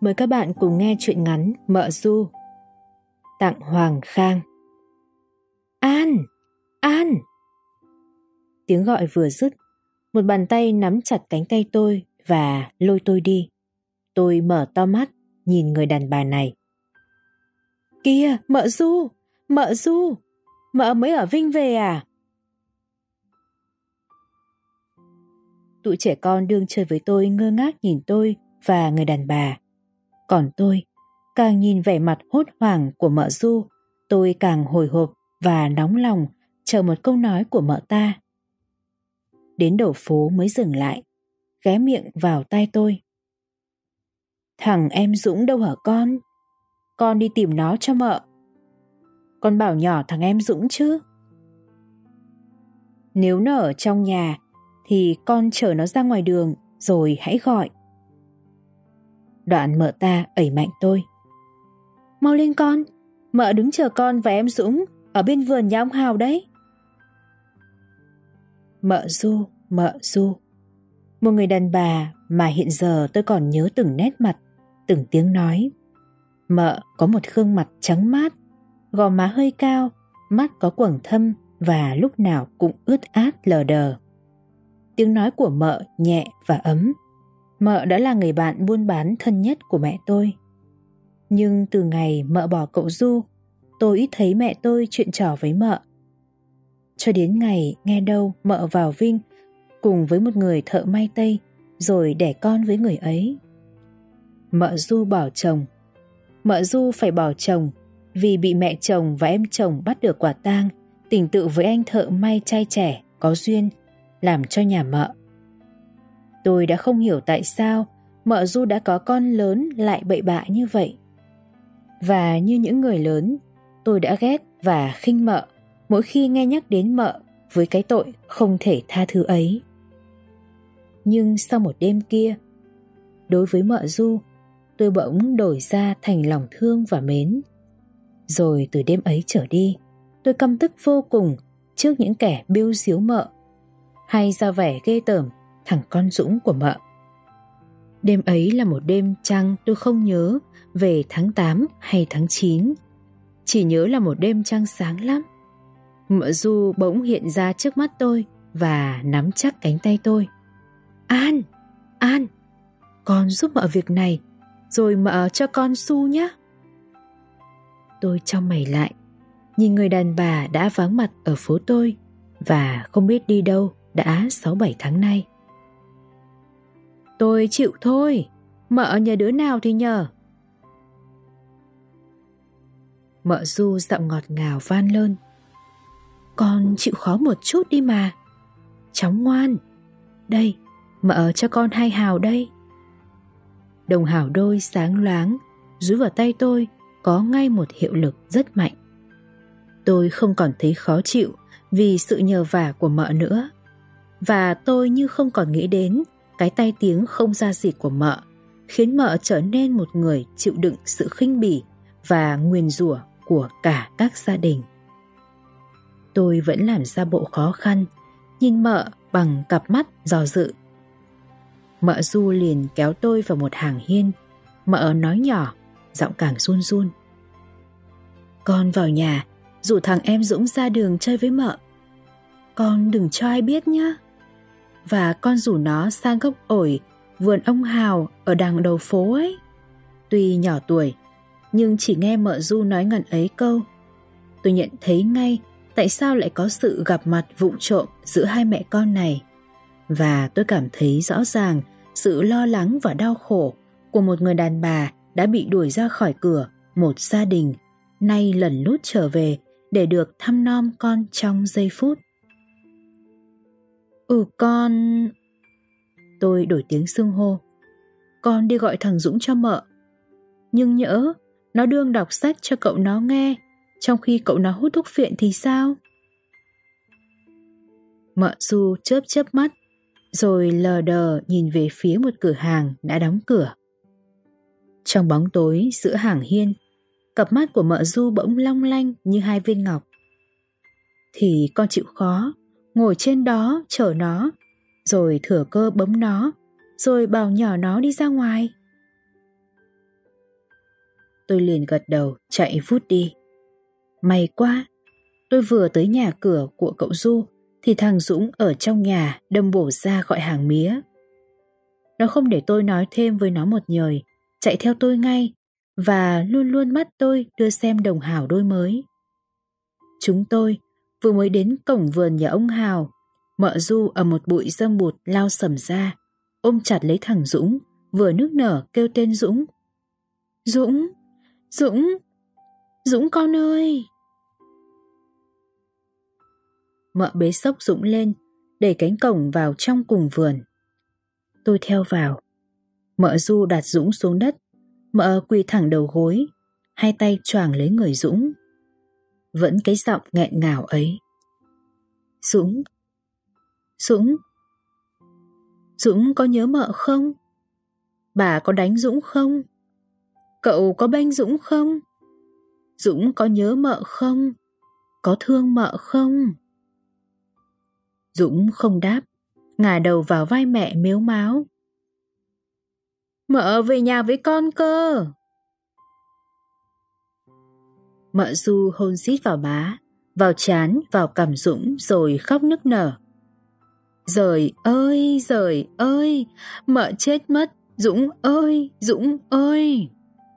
mời các bạn cùng nghe truyện ngắn Mợ Du, tặng Hoàng Khang. An! An! Tiếng gọi vừa dứt, một bàn tay nắm chặt cánh tay tôi và lôi tôi đi. Tôi mở to mắt, nhìn người đàn bà này. Kìa, Mợ Du! Mợ Du! Mợ mới ở Vinh về à? Tụi trẻ con đương chơi với tôi ngơ ngác nhìn tôi và người đàn bà. Còn tôi, càng nhìn vẻ mặt hốt hoảng của Mợ Du, tôi càng hồi hộp và nóng lòng chờ một câu nói của mợ ta. Đến đầu phố mới dừng lại, ghé miệng vào tai tôi. Thằng em Dũng đâu hả con? Con đi tìm nó cho mợ. Con bảo nhỏ thằng em Dũng chứ. Nếu nó ở trong nhà thì con chở nó ra ngoài đường rồi hãy gọi. Đoạn mợ ta ẩy mạnh tôi. Mau lên con, mợ đứng chờ con và em Dũng ở bên vườn nhà ông Hào đấy. Mợ Du, một người đàn bà mà hiện giờ tôi còn nhớ từng nét mặt, từng tiếng nói. Mợ có một gương mặt trắng mát, gò má hơi cao, mắt có quầng thâm và lúc nào cũng ướt át lờ đờ. Tiếng nói của mợ nhẹ và ấm. Mợ đã là người bạn buôn bán thân nhất của mẹ tôi. Nhưng từ ngày mợ bỏ cậu Du, tôi ít thấy mẹ tôi chuyện trò với mợ. Cho đến ngày nghe đâu mợ vào Vinh cùng với một người thợ may Tây rồi đẻ con với người ấy. Mợ Du bỏ chồng. Mợ Du phải bỏ chồng vì bị mẹ chồng và em chồng bắt được quả tang tình tự với anh thợ may trai trẻ có duyên, làm cho nhà mợ. Tôi đã không hiểu tại sao mợ Du đã có con lớn lại bậy bạ như vậy. Và như những người lớn, tôi đã ghét và khinh mợ mỗi khi nghe nhắc đến mợ với cái tội không thể tha thứ ấy. Nhưng sau một đêm kia, đối với mợ Du, tôi bỗng đổi ra thành lòng thương và mến. Rồi từ đêm ấy trở đi, tôi căm tức vô cùng trước những kẻ bêu xíu mợ hay ra vẻ ghê tởm thằng con Dũng của mợ. Đêm ấy là một đêm trăng tôi không nhớ về tháng 8 hay tháng 9, chỉ nhớ là một đêm trăng sáng lắm. Mợ Du bỗng hiện ra trước mắt tôi và nắm chắc cánh tay tôi. An, con giúp mợ việc này, rồi mợ cho con xu nhé. Tôi chau mày lại, nhìn người đàn bà đã vắng mặt ở phố tôi và không biết đi đâu đã 6-7 tháng nay. Tôi chịu thôi, mợ nhờ đứa nào thì nhờ. Mợ Du giọng ngọt ngào van lơn. Con chịu khó một chút đi mà. Cháu ngoan. Đây, mợ cho con 2 hào đây. Đồng hào đôi sáng loáng dúi vào tay tôi có ngay một hiệu lực rất mạnh. Tôi không còn thấy khó chịu vì sự nhờ vả của mợ nữa. Và tôi như không còn nghĩ đến cái tai tiếng không ra gì của mợ khiến mợ trở nên một người chịu đựng sự khinh bỉ và nguyền rủa của cả các gia đình. Tôi vẫn làm ra bộ khó khăn, nhìn mợ bằng cặp mắt dò dự. Mợ Du liền kéo tôi vào một hàng hiên. Mợ nói nhỏ, giọng càng run run. Con vào nhà, rủ thằng em Dũng ra đường chơi với mợ. Con đừng cho ai biết nhé. Và con rủ nó sang gốc ổi vườn ông Hào ở đằng đầu phố ấy. Tuy nhỏ tuổi, nhưng chỉ nghe mợ Du nói ngần ấy câu, tôi nhận thấy ngay tại sao lại có sự gặp mặt vụng trộm giữa hai mẹ con này. Và tôi cảm thấy rõ ràng sự lo lắng và đau khổ của một người đàn bà đã bị đuổi ra khỏi cửa một gia đình, nay lẩn lút trở về để được thăm nom con trong giây phút. Con... Tôi đổi tiếng xưng hô. Con đi gọi thằng Dũng cho mợ. Nhưng nhỡ nó đương đọc sách cho cậu nó nghe trong khi cậu nó hút thuốc phiện thì sao? Mợ Du chớp chớp mắt rồi lờ đờ nhìn về phía một cửa hàng đã đóng cửa. Trong bóng tối giữa hàng hiên, cặp mắt của mợ Du bỗng long lanh như 2 viên ngọc. Thì con chịu khó ngồi trên đó chở nó, rồi thừa cơ bấm nó, rồi bảo nhỏ nó đi ra ngoài. Tôi liền gật đầu chạy vút đi. May quá, tôi vừa tới nhà cửa của cậu Du thì thằng Dũng ở trong nhà đâm bổ ra gọi hàng mía. Nó không để tôi nói thêm với nó một lời, chạy theo tôi ngay và luôn luôn mắt tôi đưa xem đồng Hào đôi mới. Chúng tôi vừa mới đến cổng vườn nhà ông Hào, mợ Du ở một bụi dâm bụt lao sầm ra, ôm chặt lấy thằng Dũng, vừa nức nở kêu tên Dũng. Dũng, Dũng, Dũng con ơi! Mợ bế xốc Dũng lên, đẩy cánh cổng vào trong cùng vườn. Tôi theo vào. Mợ Du đặt Dũng xuống đất, mợ quỳ thẳng đầu gối, hai tay choàng lấy người Dũng. Vẫn cái giọng nghẹn ngào ấy. Dũng, Dũng, Dũng có nhớ mợ không? Bà có đánh Dũng không? Cậu có bênh Dũng không? Dũng có nhớ mợ không? Có thương mợ không? Dũng không đáp, ngả đầu vào vai mẹ mếu máo. Mợ về nhà với con cơ. Mợ Du hôn rít vào má, vào trán, vào cằm Dũng rồi khóc nức nở. Giời ơi, mợ chết mất, Dũng ơi, Dũng ơi.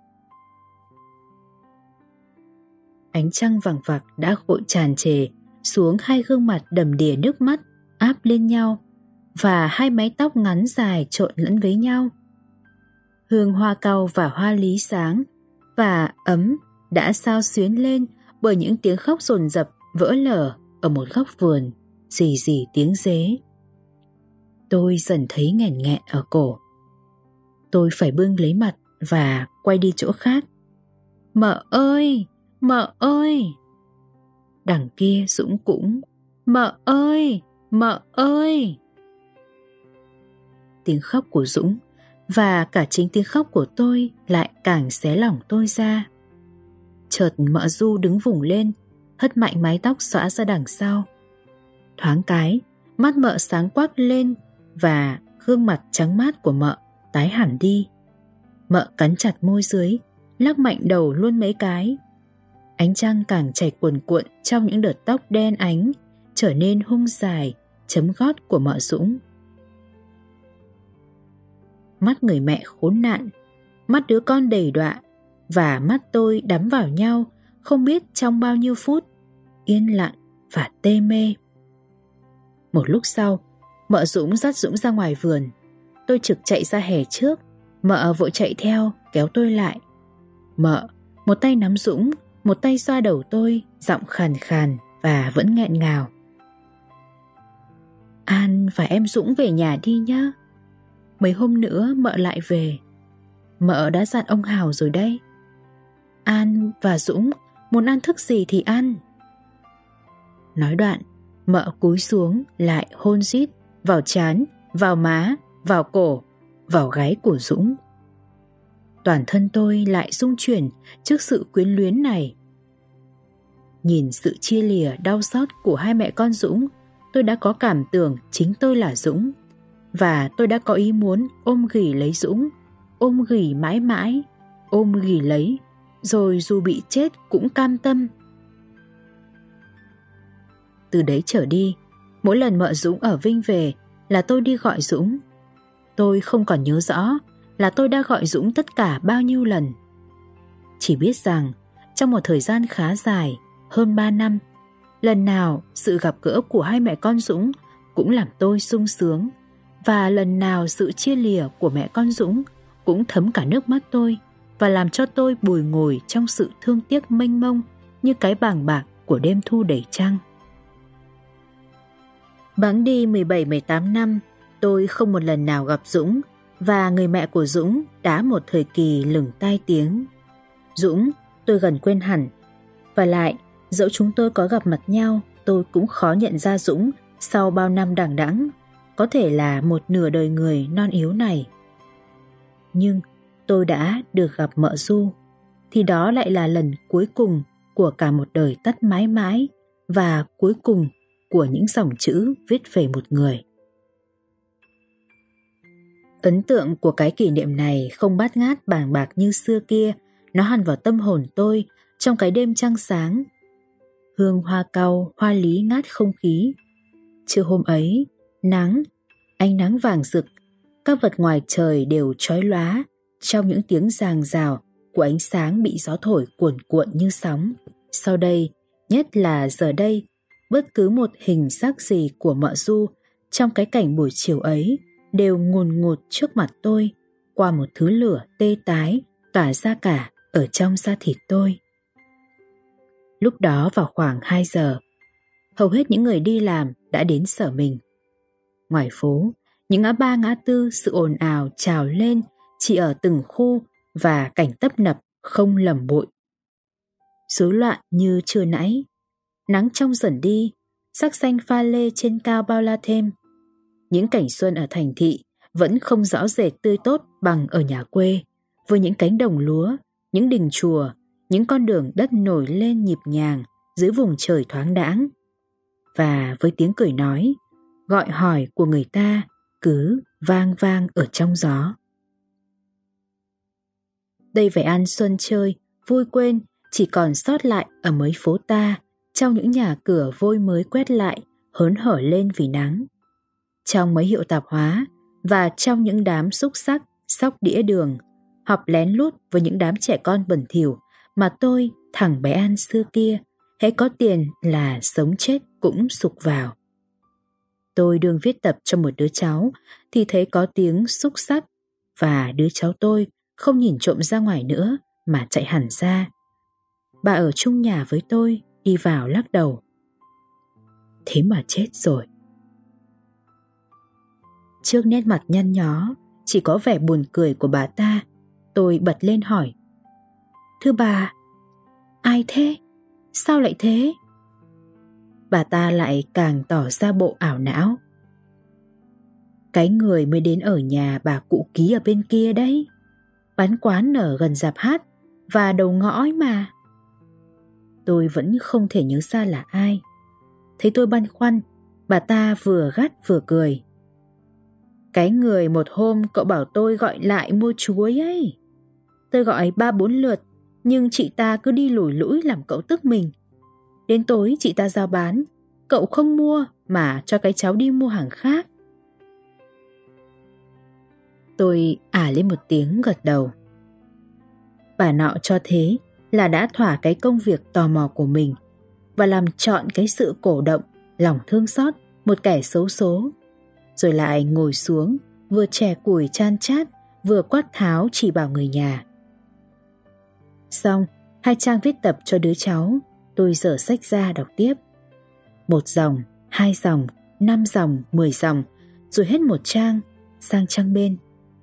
Ánh trăng vàng vặc đã gội tràn trề xuống hai gương mặt đầm đìa nước mắt áp lên nhau, và hai mái tóc ngắn dài trộn lẫn với nhau. Hương hoa cau và hoa lý sáng và ấm đã xao xuyến lên bởi những tiếng khóc dồn dập vỡ lở ở một góc vườn, rì rì tiếng dế. Tôi dần thấy nghẹn nghẹn ở cổ. Tôi phải bưng lấy mặt và quay đi chỗ khác. Mợ ơi, mợ ơi! Đằng kia Dũng cũng mợ ơi, mợ ơi! Tiếng khóc của Dũng và cả chính tiếng khóc của tôi lại càng xé lòng tôi ra. Chợt mợ Du đứng vùng lên, hất mạnh mái tóc xõa ra đằng sau. Thoáng cái, mắt mợ sáng quắc lên và gương mặt trắng mát của mợ tái hẳn đi. Mợ cắn chặt môi dưới, lắc mạnh đầu luôn mấy cái. Ánh trăng càng chảy cuồn cuộn trong những đợt tóc đen ánh, trở nên hung dài, chấm gót của mợ Dũng. Mắt người mẹ khốn nạn, mắt đứa con đầy đọa và mắt tôi đắm vào nhau không biết trong bao nhiêu phút, yên lặng và tê mê. Một lúc sau, mợ Dũng dắt Dũng ra ngoài vườn. Tôi trực chạy ra hè trước, mợ vội chạy theo kéo tôi lại. Mợ một tay nắm Dũng, một tay xoa đầu tôi, giọng khàn khàn và vẫn nghẹn ngào. An và em Dũng về nhà đi nhá. Mấy hôm nữa mợ lại về. Mợ đã dặn ông Hào rồi đấy. An và Dũng muốn ăn thức gì thì ăn. Nói đoạn, mợ cúi xuống lại hôn rít vào trán, vào má, vào cổ, vào gáy của Dũng. Toàn thân tôi lại rung chuyển trước sự quyến luyến này. Nhìn sự chia lìa đau xót của hai mẹ con Dũng, tôi đã có cảm tưởng chính tôi là Dũng, và tôi đã có ý muốn ôm ghì lấy Dũng, ôm ghì mãi mãi, ôm ghì lấy, rồi dù bị chết cũng cam tâm. Từ đấy trở đi, mỗi lần mợ Dũng ở Vinh về là tôi đi gọi Dũng. Tôi không còn nhớ rõ là tôi đã gọi Dũng tất cả bao nhiêu lần. Chỉ biết rằng trong một thời gian khá dài, hơn 3 năm, lần nào sự gặp gỡ của hai mẹ con Dũng cũng làm tôi sung sướng, và lần nào sự chia lìa của mẹ con Dũng cũng thấm cả nước mắt tôi và làm cho tôi bùi ngùi trong sự thương tiếc mênh mông như cái bàng bạc của đêm thu đầy trăng. Bẵng đi 17-18 năm, tôi không một lần nào gặp Dũng, và người mẹ của Dũng đã một thời kỳ lừng tai tiếng. Dũng tôi gần quên hẳn, và lại dẫu chúng tôi có gặp mặt nhau, tôi cũng khó nhận ra Dũng sau bao năm đằng đẵng, có thể là một nửa đời người non yếu này. Nhưng tôi đã được gặp mợ Du, thì đó lại là lần cuối cùng của cả một đời tắt mãi mãi, và cuối cùng của những dòng chữ viết về một người. Ấn tượng của cái kỷ niệm này không bát ngát bàng bạc như xưa kia nó hằn vào tâm hồn tôi trong cái đêm trăng sáng. Hương hoa cau, hoa lý ngát không khí. Trưa hôm ấy, nắng, ánh nắng vàng rực, các vật ngoài trời đều chói lóa trong những tiếng ràng rào của ánh sáng bị gió thổi cuồn cuộn như sóng. Sau đây, nhất là giờ đây, bất cứ một hình sắc gì của Mợ Du trong cái cảnh buổi chiều ấy đều ngùn ngụt trước mặt tôi qua một thứ lửa tê tái tỏa ra cả ở trong da thịt tôi. Lúc đó vào khoảng 2 giờ, hầu hết những người đi làm đã đến sở mình. Ngoài phố, những ngã ba ngã tư, sự ồn ào trào lên chỉ ở từng khu và cảnh tấp nập không lầm bụi. Rối loạn như trưa nãy, nắng trong dần đi, sắc xanh pha lê trên cao bao la thêm. Những cảnh xuân ở thành thị vẫn không rõ rệt tươi tốt bằng ở nhà quê, với những cánh đồng lúa, những đình chùa, những con đường đất nổi lên nhịp nhàng dưới vùng trời thoáng đãng. Và với tiếng cười nói, gọi hỏi của người ta cứ vang vang ở trong gió. Đây phải ăn xuân chơi, vui quên chỉ còn sót lại ở mấy phố ta, trong những nhà cửa vôi mới quét lại, hớn hở lên vì nắng. Trong mấy hiệu tạp hóa và trong những đám xúc xắc, xóc đĩa đường, họp lén lút với những đám trẻ con bẩn thỉu mà tôi, thằng bé An xưa kia, hễ có tiền là sống chết cũng sục vào. Tôi đương viết tập cho một đứa cháu thì thấy có tiếng xúc xắc và đứa cháu tôi không nhìn trộm ra ngoài nữa mà chạy hẳn ra. Bà ở chung nhà với tôi đi vào lắc đầu. Thế mà chết rồi. Trước nét mặt nhăn nhó, chỉ có vẻ buồn cười của bà ta, tôi bật lên hỏi. Thưa bà, ai thế? Sao lại thế? Bà ta lại càng tỏ ra bộ ảo não. Cái người mới đến ở nhà bà cụ Ký ở bên kia đấy. Bán quán ở gần rạp hát và đầu ngõ ấy mà. Tôi vẫn không thể nhớ ra là ai. Thấy tôi băn khoăn, bà ta vừa gắt vừa cười. Cái người một hôm cậu bảo tôi gọi lại mua chuối ấy. Tôi gọi 3-4 lượt, nhưng chị ta cứ đi lủi lũi làm cậu tức mình. Đến tối chị ta giao bán, cậu không mua mà cho cái cháu đi mua hàng khác. Tôi lên một tiếng gật đầu. Bà nọ cho thế là đã thỏa cái công việc tò mò của mình và làm trọn cái sự cổ động, lòng thương xót một kẻ xấu số. Rồi lại ngồi xuống, vừa chè củi chan chát, vừa quát tháo chỉ bảo người nhà. Xong, 2 trang viết tập cho đứa cháu, tôi dở sách ra đọc tiếp. 1 dòng, 2 dòng, 5 dòng, 10 dòng, rồi hết một trang, sang trang bên.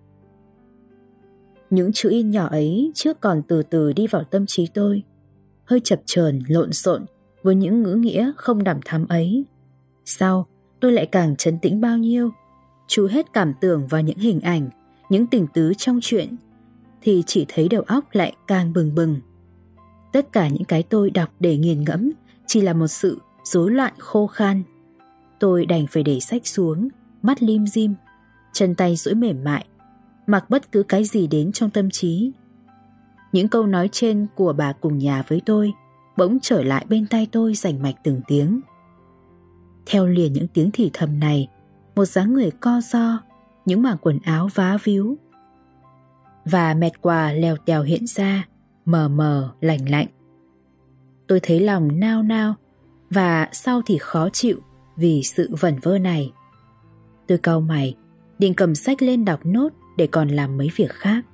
Những chữ in nhỏ ấy trước còn từ từ đi vào tâm trí tôi, hơi chập chờn lộn xộn với những ngữ nghĩa không đằm thắm ấy. Sau, tôi lại càng trấn tĩnh bao nhiêu, chú hết cảm tưởng vào những hình ảnh, những tình tứ trong chuyện, thì chỉ thấy đầu óc lại càng bừng bừng. Tất cả những cái tôi đọc để nghiền ngẫm chỉ là một sự rối loạn khô khan. Tôi đành phải để sách xuống, mắt lim dim, chân tay duỗi mềm mại, mặc bất cứ cái gì đến trong tâm trí. Những câu nói trên của bà cùng nhà với tôi bỗng trở lại bên tai tôi rành mạch từng tiếng. Theo liền những tiếng thì thầm này, một dáng người co ro, những mảng quần áo vá víu và mẹt quà lèo tèo hiện ra, mờ mờ lạnh lạnh. Tôi thấy lòng nao nao và sau thì khó chịu vì sự vẩn vơ này. Tôi cau mày, định cầm sách lên đọc nốt để còn làm mấy việc khác.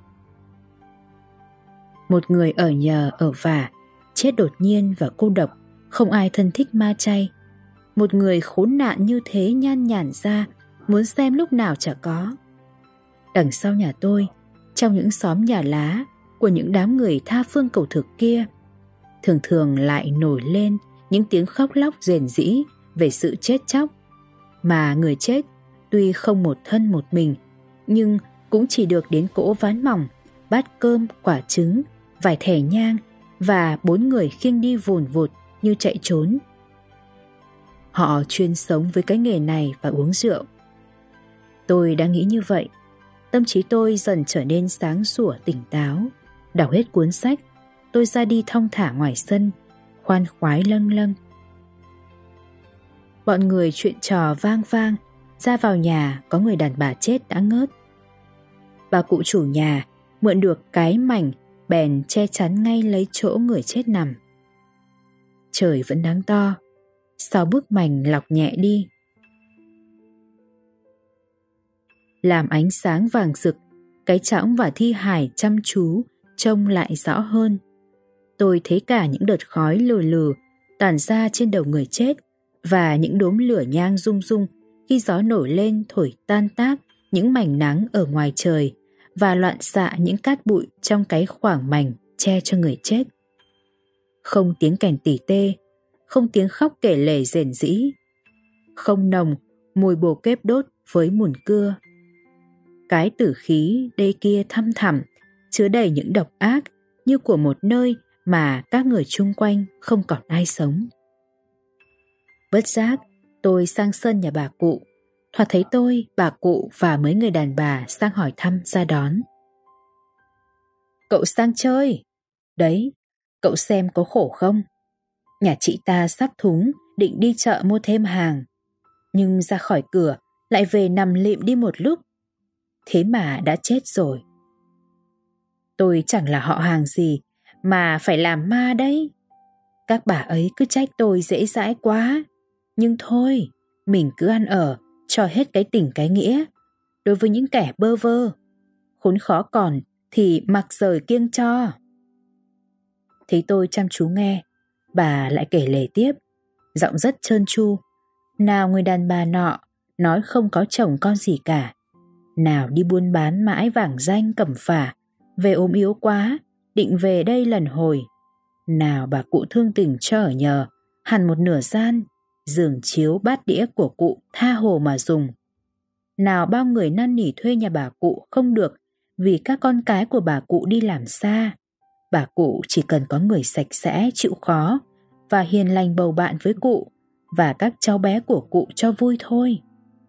Một người ở nhờ ở vả, chết đột nhiên và cô độc, không ai thân thích ma chay. Một người khốn nạn như thế nhan nhản ra, muốn xem lúc nào chả có. Đằng sau nhà tôi, trong những xóm nhà lá của những đám người tha phương cầu thực kia, thường thường lại nổi lên những tiếng khóc lóc rền rĩ về sự chết chóc. Mà người chết tuy không một thân một mình, nhưng cũng chỉ được đến cỗ ván mỏng, bát cơm, quả trứng, vài thẻ nhang và 4 người khiêng đi vùn vụt như chạy trốn. Họ chuyên sống với cái nghề này và uống rượu. Tôi đã nghĩ như vậy, tâm trí tôi dần trở nên sáng sủa tỉnh táo, đọc hết cuốn sách tôi ra đi thong thả ngoài sân, khoan khoái lâng lâng. Bọn người chuyện trò vang vang, ra vào nhà có người đàn bà chết đã ngớt. Bà cụ chủ nhà mượn được cái mảnh bèn che chắn ngay lấy chỗ người chết nằm. Trời vẫn nắng to, sau bức mảnh lọc nhẹ đi, làm ánh sáng vàng rực, cái chõng và thi hài chăm chú trông lại rõ hơn. Tôi thấy cả những đợt khói lừ lừ tản ra trên đầu người chết và những đốm lửa nhang rung rung khi gió nổi lên thổi tan tác những mảnh nắng ở ngoài trời và loạn xạ những cát bụi trong cái khoảng mảnh che cho người chết. Không tiếng kèn tỉ tê, không tiếng khóc kể lể rền rĩ, không nồng mùi bồ kép đốt với mùn cưa. Cái tử khí đây kia thăm thẳm, chứa đầy những độc ác như của một nơi mà các người chung quanh không còn ai sống. Bất giác, tôi sang sân nhà bà cụ, thoạt thấy tôi, bà cụ và mấy người đàn bà sang hỏi thăm ra đón. Cậu sang chơi? Đấy, cậu xem có khổ không? Nhà chị ta sắp thúng, định đi chợ mua thêm hàng. Nhưng ra khỏi cửa, lại về nằm lịm đi một lúc. Thế mà đã chết rồi. Tôi chẳng là họ hàng gì, mà phải làm ma đấy. Các bà ấy cứ trách tôi dễ dãi quá. Nhưng thôi, mình cứ ăn ở, cho hết cái tình cái nghĩa. Đối với những kẻ bơ vơ, khốn khó còn thì mặc rời kiêng cho. Thấy tôi chăm chú nghe, bà lại kể lể tiếp, giọng rất trơn tru. Nào người đàn bà nọ nói không có chồng con gì cả, nào đi buôn bán mãi vàng danh cẩm phả, về ốm yếu quá, định về đây lần hồi. Nào bà cụ thương tình cho ở nhờ, hẳn một nửa gian, giường chiếu bát đĩa của cụ tha hồ mà dùng. Nào bao người năn nỉ thuê nhà bà cụ không được vì các con cái của bà cụ đi làm xa. Bà cụ chỉ cần có người sạch sẽ, chịu khó và hiền lành bầu bạn với cụ và các cháu bé của cụ cho vui thôi.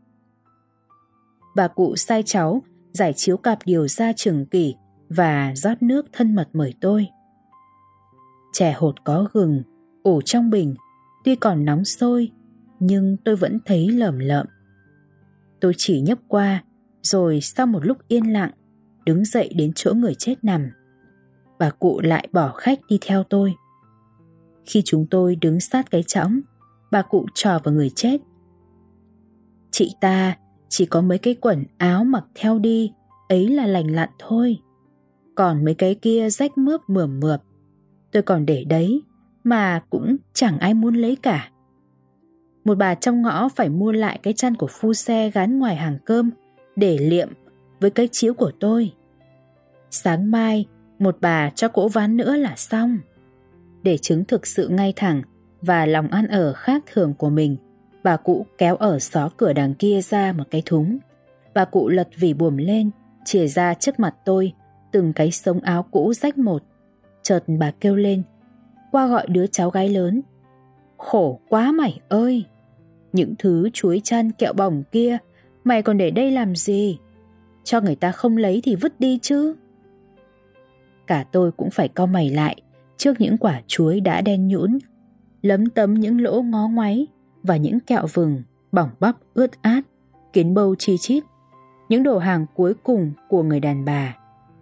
Bà cụ sai cháu giải chiếu cặp điều ra trường kỷ và rót nước thân mật mời tôi. Chè hột có gừng, ủ trong bình, tuy còn nóng sôi, nhưng tôi vẫn thấy lởm lợm. Tôi chỉ nhấp qua, rồi sau một lúc yên lặng, đứng dậy đến chỗ người chết nằm. Bà cụ lại bỏ khách đi theo tôi. Khi chúng tôi đứng sát cái chõng, bà cụ trò vào người chết. Chị ta chỉ có mấy cái quần áo mặc theo đi, ấy là lành lặn thôi. Còn mấy cái kia rách mướp mườm mượp, tôi còn để đấy mà cũng chẳng ai muốn lấy cả. Một bà trong ngõ phải mua lại cái chăn của phu xe gắn ngoài hàng cơm để liệm với cái chiếu của tôi. Sáng mai một bà cho cỗ ván nữa là xong. Để chứng thực sự ngay thẳng và lòng ăn ở khác thường của mình, bà cụ kéo ở xó cửa đằng kia ra một cái thúng. Bà cụ lật vỉ buồm lên, chìa ra trước mặt tôi từng cái sống áo cũ rách một. Chợt bà kêu lên, qua gọi đứa cháu gái lớn. Khổ quá mày ơi! Những thứ chuối chăn kẹo bỏng kia mày còn để đây làm gì? Cho người ta không lấy thì vứt đi chứ. Cả tôi cũng phải cau mày lại trước những quả chuối đã đen nhũn, lấm tấm những lỗ ngó ngoáy và những kẹo vừng bỏng bắp ướt át, kiến bâu chi chít, những đồ hàng cuối cùng của người đàn bà.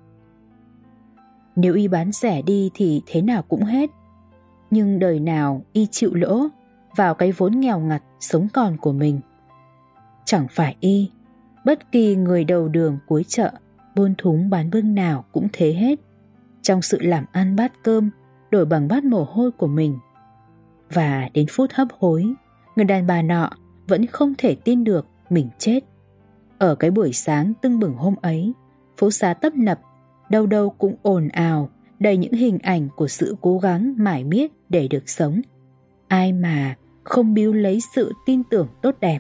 Nếu y bán rẻ đi thì thế nào cũng hết, nhưng đời nào y chịu lỗ vào cái vốn nghèo ngặt sống còn của mình. Chẳng phải y, bất kỳ người đầu đường cuối chợ, buôn thúng bán bưng nào cũng thế hết, trong sự làm ăn bát cơm đổi bằng bát mồ hôi của mình. Và đến phút hấp hối, người đàn bà nọ vẫn không thể tin được mình chết. Ở cái buổi sáng tưng bừng hôm ấy, phố xá tấp nập, đâu đâu cũng ồn ào, đầy những hình ảnh của sự cố gắng mải miết để được sống. Ai mà không biếu lấy sự tin tưởng tốt đẹp.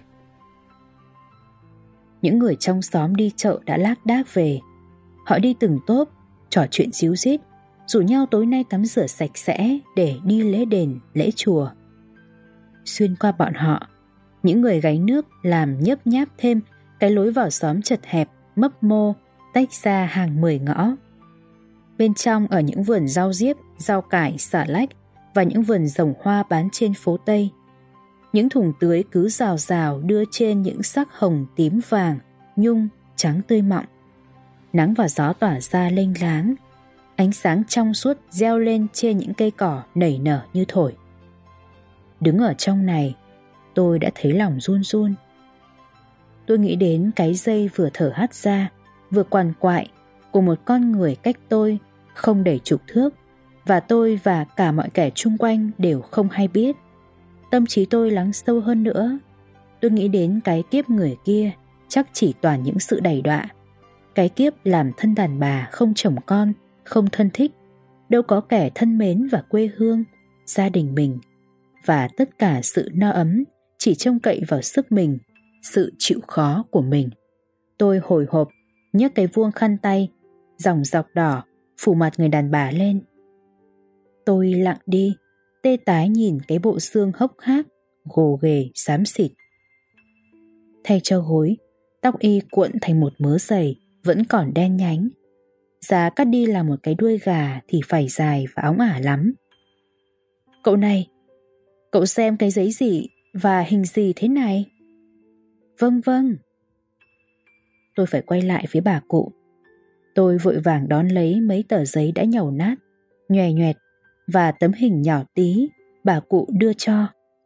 Những người trong xóm đi chợ đã lác đác về. Họ đi từng tốp, trò chuyện díu dít, rủ nhau tối nay tắm rửa sạch sẽ để đi lễ đền, lễ chùa. Xuyên qua bọn họ, những người gánh nước làm nhấp nháp thêm cái lối vào xóm chật hẹp, mấp mô, tách ra hàng 10 ngõ. Bên trong ở những vườn rau diếp rau cải, xà lách và những vườn rồng hoa bán trên phố Tây. Những thùng tưới cứ rào rào đưa trên những sắc hồng, tím, vàng, nhung, trắng tươi mọng. Nắng và gió tỏa ra lênh láng, ánh sáng trong suốt reo lên trên những cây cỏ nảy nở như thổi. Đứng ở trong này, tôi đã thấy lòng run run. Tôi nghĩ đến cái dây vừa thở hắt ra, vừa quằn quại của một con người cách tôi không đầy chục thước, và tôi và cả mọi kẻ chung quanh đều không hay biết. Tâm trí tôi lắng sâu hơn nữa. Tôi nghĩ đến cái kiếp người kia chắc chỉ toàn những sự đầy đọa. Cái kiếp làm thân đàn bà không chồng con, không thân thích, đâu có kẻ thân mến và quê hương, gia đình mình. Và tất cả sự no ấm chỉ trông cậy vào sức mình, sự chịu khó của mình. Tôi hồi hộp nhấc cái vuông khăn tay, dòng dọc đỏ phủ mặt người đàn bà lên. Tôi lặng đi, tê tái nhìn cái bộ xương hốc hác, gồ ghề, xám xịt. Thay cho gối, tóc y cuộn thành một mớ dày, vẫn còn đen nhánh. Giá cắt đi là một cái đuôi gà thì phải dài và óng ả lắm. Cậu này, cậu xem cái giấy gì và hình gì thế này? Vâng vâng. Tôi phải quay lại phía bà cụ. Tôi vội vàng đón lấy mấy tờ giấy đã nhàu nát, nhòe nhoẹt và tấm hình nhỏ tí bà cụ đưa cho.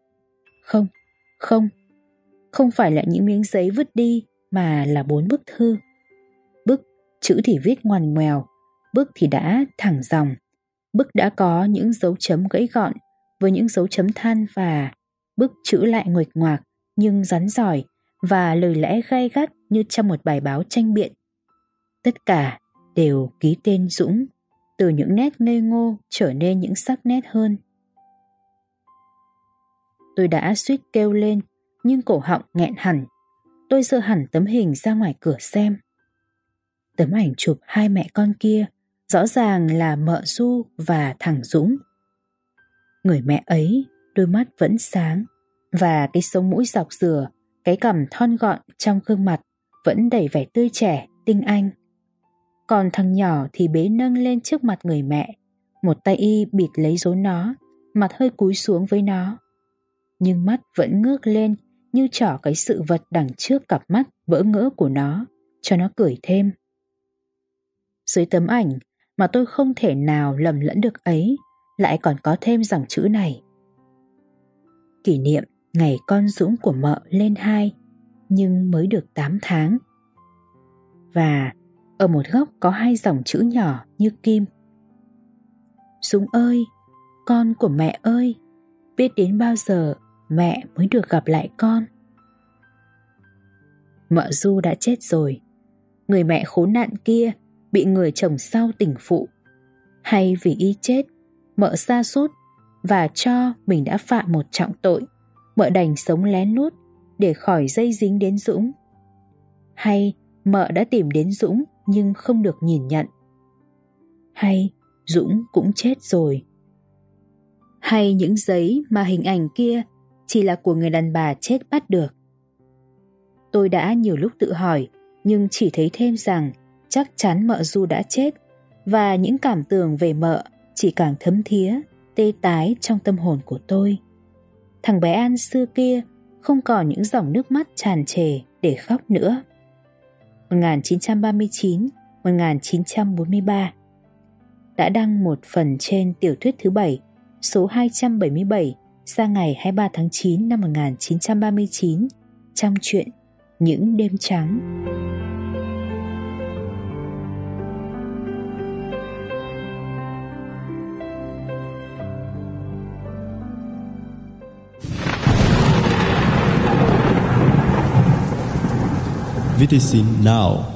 Không phải là những miếng giấy vứt đi, mà là 4 bức thư. Bức chữ thì viết ngoằn ngoèo, bức thì đã thẳng dòng, bức đã có những dấu chấm gãy gọn với những dấu chấm than, và bức chữ lại nguệch ngoạc nhưng rắn rỏi, và lời lẽ gay gắt như trong một bài báo tranh biện. Tất cả đều ký tên Dũng, từ những nét ngây ngô trở nên những sắc nét hơn. Tôi đã suýt kêu lên, nhưng cổ họng nghẹn hẳn. Tôi giơ hẳn tấm hình ra ngoài cửa xem. Tấm ảnh chụp hai mẹ con kia rõ ràng là mợ Du và thằng Dũng. Người mẹ ấy, đôi mắt vẫn sáng, và cái sống mũi dọc dừa, cái cằm thon gọn trong gương mặt vẫn đầy vẻ tươi trẻ, tinh anh. Còn thằng nhỏ thì bế nâng lên trước mặt người mẹ, một tay y bịt lấy rốn nó, mặt hơi cúi xuống với nó. Nhưng mắt vẫn ngước lên như trỏ cái sự vật đằng trước cặp mắt vỡ ngỡ của nó, cho nó cười thêm. Dưới tấm ảnh mà tôi không thể nào lầm lẫn được ấy, lại còn có thêm dòng chữ này: kỷ niệm ngày con Dũng của mợ lên 2, nhưng mới được 8 tháng. Và ở một góc có 2 dòng chữ nhỏ như kim: Dũng ơi, con của mẹ ơi, biết đến bao giờ mẹ mới được gặp lại con. Mợ Du đã chết rồi. Người mẹ khốn nạn kia bị người chồng sau tình phụ. Hay vì y chết, mợ sa sút và cho mình đã phạm một trọng tội, mợ đành sống lén lút để khỏi dây dính đến Dũng. Hay mợ đã tìm đến Dũng nhưng không được nhìn nhận. Hay Dũng cũng chết rồi. Hay những giấy mà hình ảnh kia chỉ là của người đàn bà chết bắt được. Tôi đã nhiều lúc tự hỏi, nhưng chỉ thấy thêm rằng chắc chắn mợ Du đã chết, và những cảm tưởng về mợ chỉ càng thấm thía, tê tái trong tâm hồn của tôi. Thằng bé An xưa kia không còn những dòng nước mắt tràn trề để khóc nữa. 1939-1943 đã đăng một phần trên tiểu thuyết thứ 7, số 277, ra ngày 23 tháng 9 năm 1939, trong truyện Những đêm trắng. VTC Now.